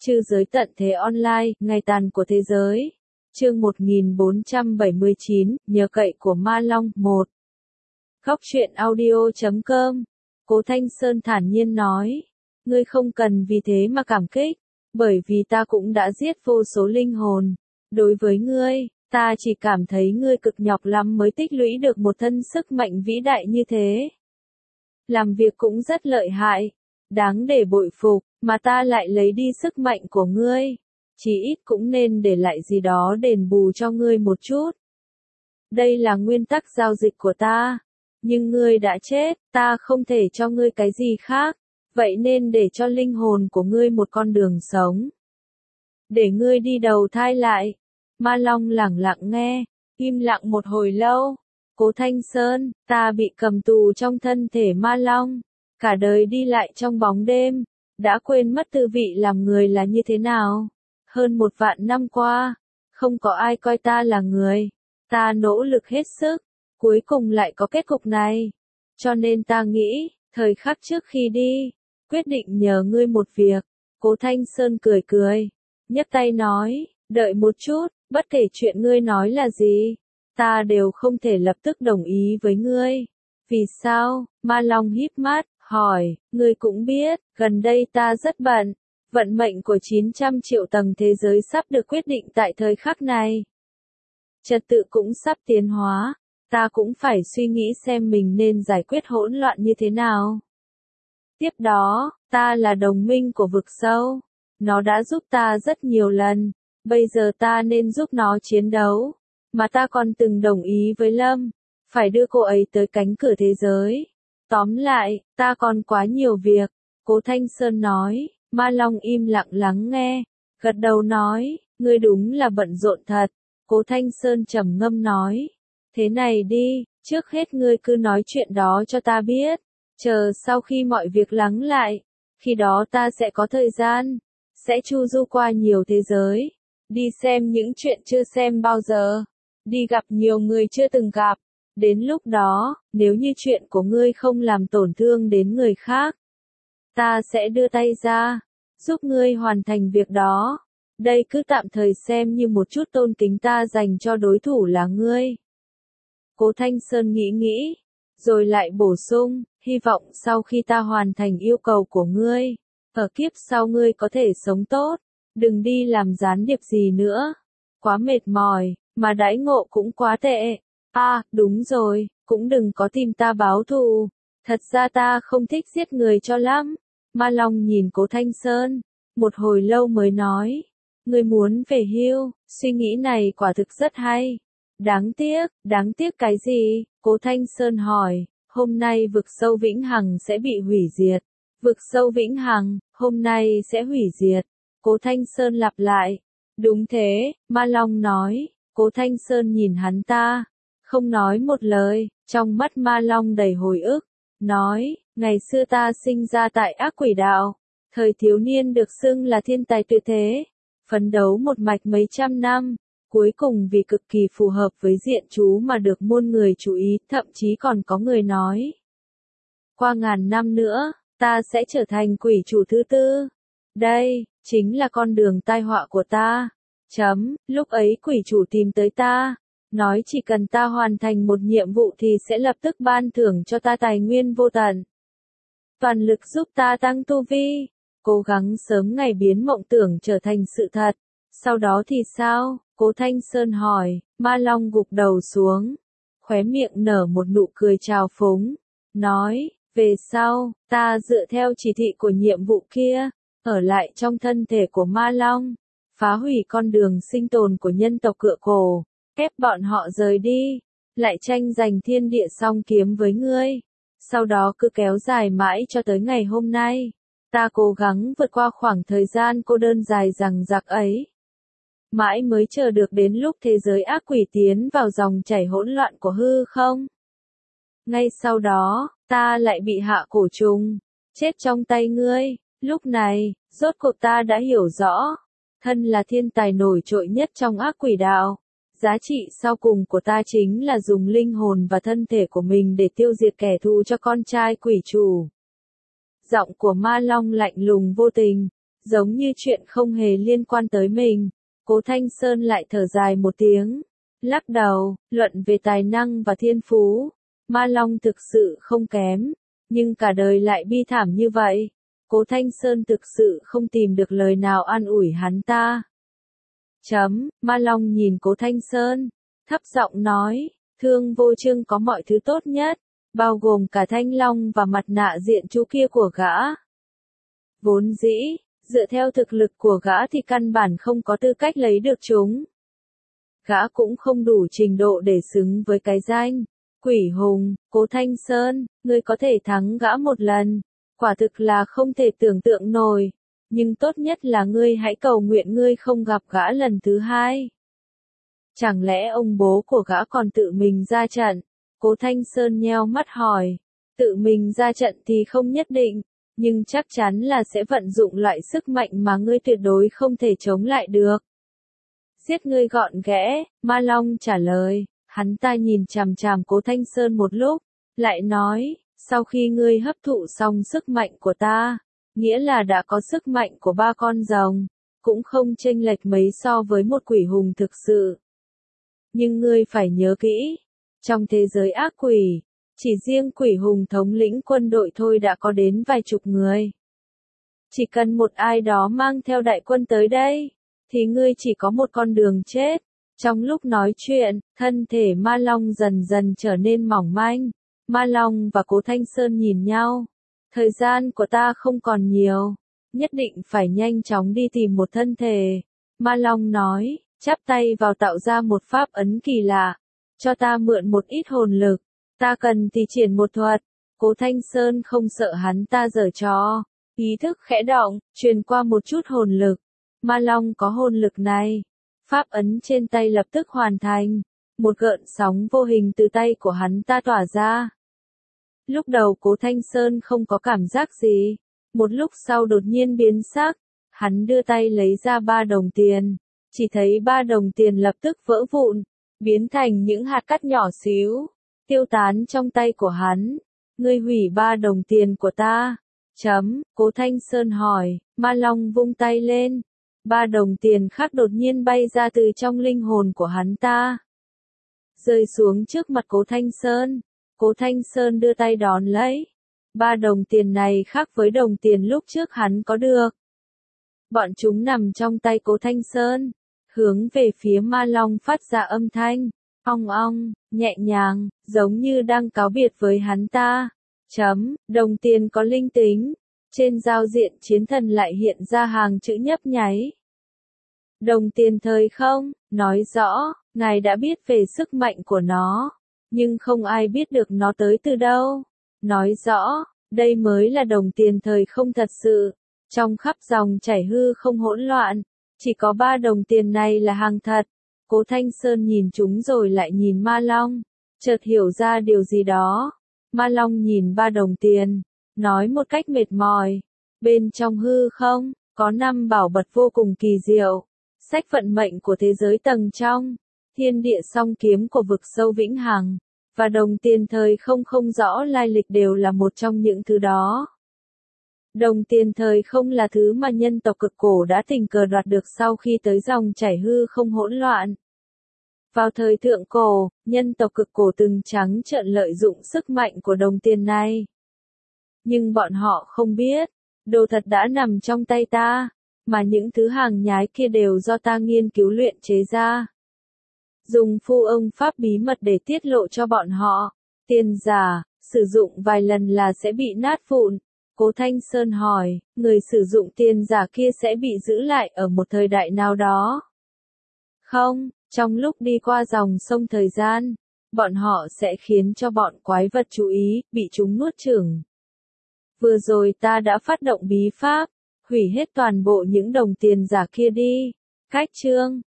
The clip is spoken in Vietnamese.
Trư giới tận thế online, ngày tàn của thế giới. Chương 1479, nhờ cậy của Ma Long 1. Góc truyện audio.com. Cố Thanh Sơn thản nhiên nói, ngươi không cần vì thế mà cảm kích, bởi vì ta cũng đã giết vô số linh hồn. Đối với ngươi, ta chỉ cảm thấy ngươi cực nhọc lắm mới tích lũy được một thân sức mạnh vĩ đại như thế. Làm việc cũng rất lợi hại, đáng để bội phục, mà ta lại lấy đi sức mạnh của ngươi. Chỉ ít cũng nên để lại gì đó đền bù cho ngươi một chút. Đây là nguyên tắc giao dịch của ta. Nhưng ngươi đã chết, ta không thể cho ngươi cái gì khác. Vậy nên để cho linh hồn của ngươi một con đường sống. Để ngươi đi đầu thai lại. Ma Long lẳng lặng nghe, im lặng một hồi lâu. Cố Thanh Sơn, ta bị cầm tù trong thân thể Ma Long. Cả đời đi lại trong bóng đêm. Đã quên mất tư vị làm người là như thế nào. Hơn 1 vạn năm qua, không có ai coi ta là người. Ta nỗ lực hết sức, cuối cùng lại có kết cục này. Cho nên ta nghĩ, thời khắc trước khi đi, quyết định nhờ ngươi một việc. Cố Thanh Sơn cười cười, nhấc tay nói, đợi một chút, bất kể chuyện ngươi nói là gì, ta đều không thể lập tức đồng ý với ngươi. Vì sao? Ma Long híp mắt, hỏi, ngươi cũng biết, gần đây ta rất bận. Vận mệnh của 900 triệu tầng thế giới sắp được quyết định tại thời khắc này. Trật tự cũng sắp tiến hóa, ta cũng phải suy nghĩ xem mình nên giải quyết hỗn loạn như thế nào. Tiếp đó, ta là đồng minh của vực sâu. Nó đã giúp ta rất nhiều lần, bây giờ ta nên giúp nó chiến đấu. Mà ta còn từng đồng ý với Lâm, phải đưa cô ấy tới cánh cửa thế giới. Tóm lại, ta còn quá nhiều việc, Cố Thanh Sơn nói. Ma Long im lặng lắng nghe, gật đầu nói, ngươi đúng là bận rộn thật. Cố Thanh Sơn trầm ngâm nói, thế này đi, trước hết ngươi cứ nói chuyện đó cho ta biết, chờ sau khi mọi việc lắng lại, khi đó ta sẽ có thời gian, sẽ chu du qua nhiều thế giới, đi xem những chuyện chưa xem bao giờ, đi gặp nhiều người chưa từng gặp. Đến lúc đó, nếu như chuyện của ngươi không làm tổn thương đến người khác, ta sẽ đưa tay ra, giúp ngươi hoàn thành việc đó. Đây cứ tạm thời xem như một chút tôn kính ta dành cho đối thủ là ngươi. Cố Thanh Sơn nghĩ nghĩ, rồi lại bổ sung, hy vọng sau khi ta hoàn thành yêu cầu của ngươi, ở kiếp sau ngươi có thể sống tốt, đừng đi làm gián điệp gì nữa. Quá mệt mỏi, mà đãi ngộ cũng quá tệ. À, đúng rồi, cũng đừng có tìm ta báo thù. Thật ra ta không thích giết người cho lắm. Ma Long nhìn Cố Thanh Sơn, một hồi lâu mới nói, ngươi muốn về hưu, suy nghĩ này quả thực rất hay. Đáng tiếc cái gì? Cố Thanh Sơn hỏi, hôm nay vực sâu Vĩnh Hằng sẽ bị hủy diệt. Vực sâu Vĩnh Hằng, hôm nay sẽ hủy diệt. Cố Thanh Sơn lặp lại, đúng thế, Ma Long nói. Cố Thanh Sơn nhìn hắn ta, không nói một lời, trong mắt Ma Long đầy hồi ức, nói, ngày xưa ta sinh ra tại ác quỷ đạo, thời thiếu niên được xưng là thiên tài tuyệt thế, phấn đấu một mạch mấy trăm năm, cuối cùng vì cực kỳ phù hợp với diện chú mà được muôn người chú ý, thậm chí còn có người nói, qua ngàn năm nữa, ta sẽ trở thành quỷ chủ thứ 4. Đây, chính là con đường tai họa của ta. Lúc ấy quỷ chủ tìm tới ta, nói chỉ cần ta hoàn thành một nhiệm vụ thì sẽ lập tức ban thưởng cho ta tài nguyên vô tận. Toàn lực giúp ta tăng tu vi, cố gắng sớm ngày biến mộng tưởng trở thành sự thật. Sau đó thì sao? Cố Thanh Sơn hỏi. Ma Long gục đầu xuống, khóe miệng nở một nụ cười trào phúng, nói, về sau, ta dựa theo chỉ thị của nhiệm vụ kia, ở lại trong thân thể của Ma Long, phá hủy con đường sinh tồn của nhân tộc Cựa Cổ, ép bọn họ rời đi, lại tranh giành thiên địa song kiếm với ngươi. Sau đó cứ kéo dài mãi cho tới ngày hôm nay, ta cố gắng vượt qua khoảng thời gian cô đơn dài dằng dặc ấy. Mãi mới chờ được đến lúc thế giới ác quỷ tiến vào dòng chảy hỗn loạn của hư không. Ngay sau đó, ta lại bị hạ cổ trùng, chết trong tay ngươi. Lúc này, rốt cuộc ta đã hiểu rõ, thân là thiên tài nổi trội nhất trong ác quỷ đạo. Giá trị sau cùng của ta chính là dùng linh hồn và thân thể của mình để tiêu diệt kẻ thù cho con trai quỷ chủ. Giọng của Ma Long lạnh lùng vô tình, giống như chuyện không hề liên quan tới mình. Cố Thanh Sơn lại thở dài một tiếng, lắc đầu, luận về tài năng và thiên phú, Ma Long thực sự không kém, nhưng cả đời lại bi thảm như vậy. Cố Thanh Sơn thực sự không tìm được lời nào an ủi hắn ta. Ma Long nhìn Cố Thanh Sơn, thấp giọng nói, Thương Vô Trương có mọi thứ tốt nhất, bao gồm cả thanh long và mặt nạ diện chú kia của gã. Vốn dĩ, dựa theo thực lực của gã thì căn bản không có tư cách lấy được chúng. Gã cũng không đủ trình độ để xứng với cái danh Quỷ Hùng. Cố Thanh Sơn, ngươi có thể thắng gã một lần, quả thực là không thể tưởng tượng nổi, nhưng tốt nhất là ngươi hãy cầu nguyện ngươi không gặp gã lần thứ hai. Chẳng lẽ ông bố của gã còn tự mình ra trận? Cố Thanh Sơn nheo mắt hỏi. Tự mình ra trận thì không nhất định, nhưng chắc chắn là sẽ vận dụng loại sức mạnh mà ngươi tuyệt đối không thể chống lại được. Giết ngươi gọn ghẽ, Ma Long trả lời. Hắn ta nhìn chằm chằm Cố Thanh Sơn một lúc, lại nói, sau khi ngươi hấp thụ xong sức mạnh của ta, nghĩa là đã có sức mạnh của 3 con rồng, cũng không chênh lệch mấy so với một quỷ hùng thực sự. Nhưng ngươi phải nhớ kỹ, trong thế giới ác quỷ, chỉ riêng quỷ hùng thống lĩnh quân đội thôi đã có đến vài chục người. Chỉ cần một ai đó mang theo đại quân tới đây, thì ngươi chỉ có một con đường chết. Trong lúc nói chuyện, thân thể Ma Long dần dần trở nên mỏng manh. Ma Long và Cố Thanh Sơn nhìn nhau. Thời gian của ta không còn nhiều, nhất định phải nhanh chóng đi tìm một thân thể. Ma Long nói, chắp tay vào tạo ra một pháp ấn kỳ lạ. Cho ta mượn một ít hồn lực, ta cần thì triển một thuật. Cố Thanh Sơn không sợ hắn ta giở trò. Ý thức khẽ động, truyền qua một chút hồn lực. Ma Long có hồn lực này. Pháp ấn trên tay lập tức hoàn thành. Một gợn sóng vô hình từ tay của hắn ta tỏa ra. Lúc đầu Cố Thanh Sơn không có cảm giác gì. Một lúc sau đột nhiên biến sắc. Hắn đưa tay lấy ra 3 đồng tiền. Chỉ thấy 3 đồng tiền lập tức vỡ vụn, biến thành những hạt cát nhỏ xíu, tiêu tán trong tay của hắn. Ngươi hủy 3 đồng tiền của ta. Cố Thanh Sơn hỏi. Ma Long vung tay lên. 3 đồng tiền khác đột nhiên bay ra từ trong linh hồn của hắn ta, rơi xuống trước mặt Cố Thanh Sơn. Cố Thanh Sơn đưa tay đón lấy. 3 đồng tiền này khác với đồng tiền lúc trước hắn có được. Bọn chúng nằm trong tay Cố Thanh Sơn, hướng về phía Ma Long phát ra âm thanh, ong ong, nhẹ nhàng, giống như đang cáo biệt với hắn ta. Đồng tiền có linh tính. Trên giao diện chiến thần lại hiện ra hàng chữ nhấp nháy. Đồng tiền thời không, nói rõ, ngài đã biết về sức mạnh của nó, nhưng không ai biết được nó tới từ đâu. Nói rõ, đây mới là đồng tiền thời không thật sự. Trong khắp dòng chảy hư không hỗn loạn, chỉ có 3 đồng tiền này là hàng thật. Cố Thanh Sơn nhìn chúng rồi lại nhìn Ma Long, chợt hiểu ra điều gì đó. Ma Long nhìn 3 đồng tiền, nói một cách mệt mỏi, bên trong hư không, có 5 bảo vật vô cùng kỳ diệu. Sách vận mệnh của thế giới tầng trong, thiên địa song kiếm của vực sâu vĩnh hằng, và đồng tiền thời không không rõ lai lịch đều là một trong những thứ đó. Đồng tiền thời không là thứ mà nhân tộc cực cổ đã tình cờ đoạt được sau khi tới dòng chảy hư không hỗn loạn. Vào thời thượng cổ, nhân tộc cực cổ từng trắng trợn lợi dụng sức mạnh của đồng tiền này. Nhưng bọn họ không biết, đồ thật đã nằm trong tay ta, mà những thứ hàng nhái kia đều do ta nghiên cứu luyện chế ra. Dùng phu ông pháp bí mật để tiết lộ cho bọn họ. Tiền giả, sử dụng vài lần là sẽ bị nát vụn. Cố Thanh Sơn hỏi, người sử dụng tiền giả kia sẽ bị giữ lại ở một thời đại nào đó? Không, trong lúc đi qua dòng sông thời gian, bọn họ sẽ khiến cho bọn quái vật chú ý, bị chúng nuốt chửng. Vừa rồi ta đã phát động bí pháp, hủy hết toàn bộ những đồng tiền giả kia đi. Cách chương